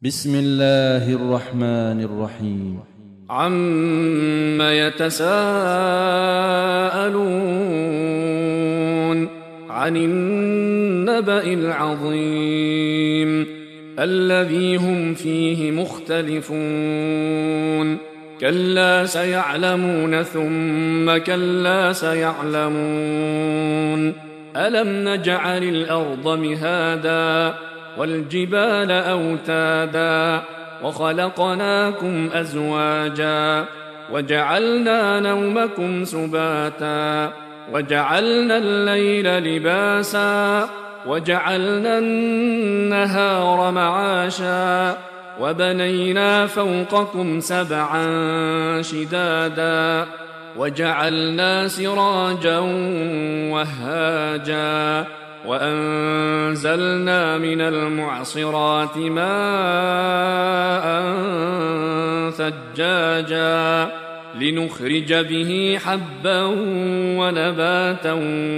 بسم الله الرحمن الرحيم. عم يتساءلون عن النبأ العظيم الذي هم فيه مختلفون كلا سيعلمون ثم كلا سيعلمون ألم نجعل الأرض مهادا والجبال أوتادا وخلقناكم أزواجا وجعلنا نومكم سباتا وجعلنا الليل لباسا وجعلنا النهار معاشا وبنينا فوقكم سبعا شدادا وجعلنا سراجا وهاجا وأنزلنا من المعصرات ماء ثجاجا لنخرج به حبا ونباتا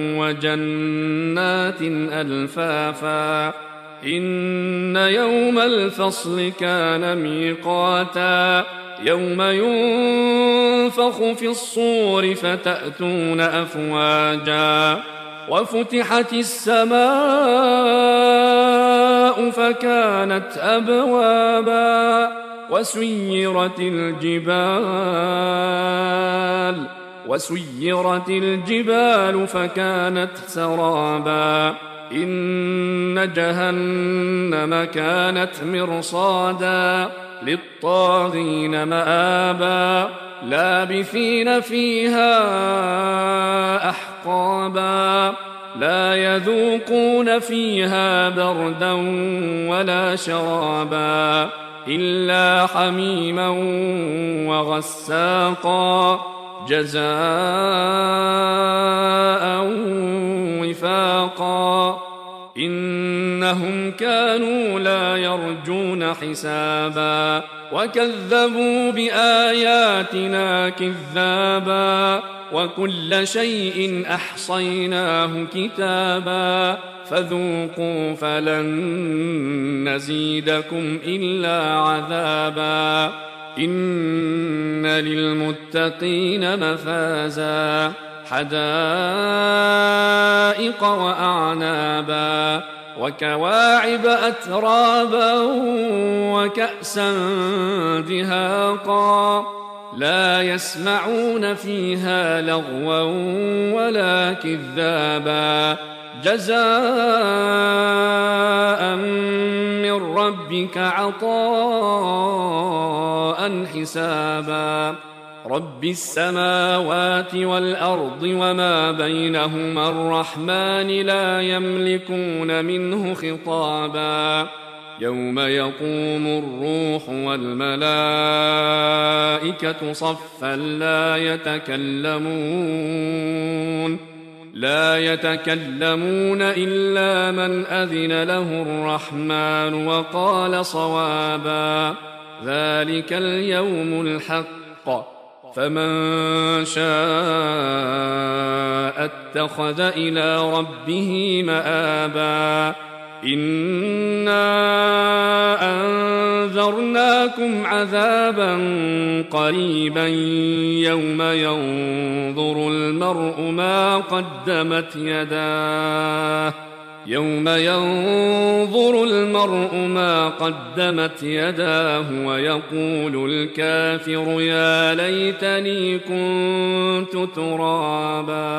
وجنات ألفافا إن يوم الفصل كان ميقاتا يوم ينفخ في الصور فتأتون أفواجا وفتحت السماء فكانت أبوابا وسيرت الجبال فكانت سرابا إن جهنم كانت مرصادا للطاغين مآبا لابثين فيها أحقابا لا يذوقون فيها بردا ولا شرابا إلا حميما وغساقا جزاء وفاقا إنهم كانوا لا يرجون حسابا وكذبوا بآياتنا كذابا وكل شيء أحصيناه كتابا فذوقوا فلن نزيدكم إلا عذابا إن للمتقين مفازا حدائق وأعنابا وكواعب أترابا وكأسا دهاقا لا يسمعون فيها لغوا ولا كذابا جزاء من ربك عطاء حسابا رب السماوات والأرض وما بينهما الرحمن لا يملكون منه خطابا يوم يقوم الروح والملائكة صفا لا يتكلمون إلا من أذن له الرحمن وقال صوابا ذلك اليوم الحق فمن شاء اتخذ إلى ربه مآبا إنا أنذرناكم عذابا قريبا يوم ينظر المرء ما قدمت يداه ويقول الكافر يا ليتني كنت ترابا.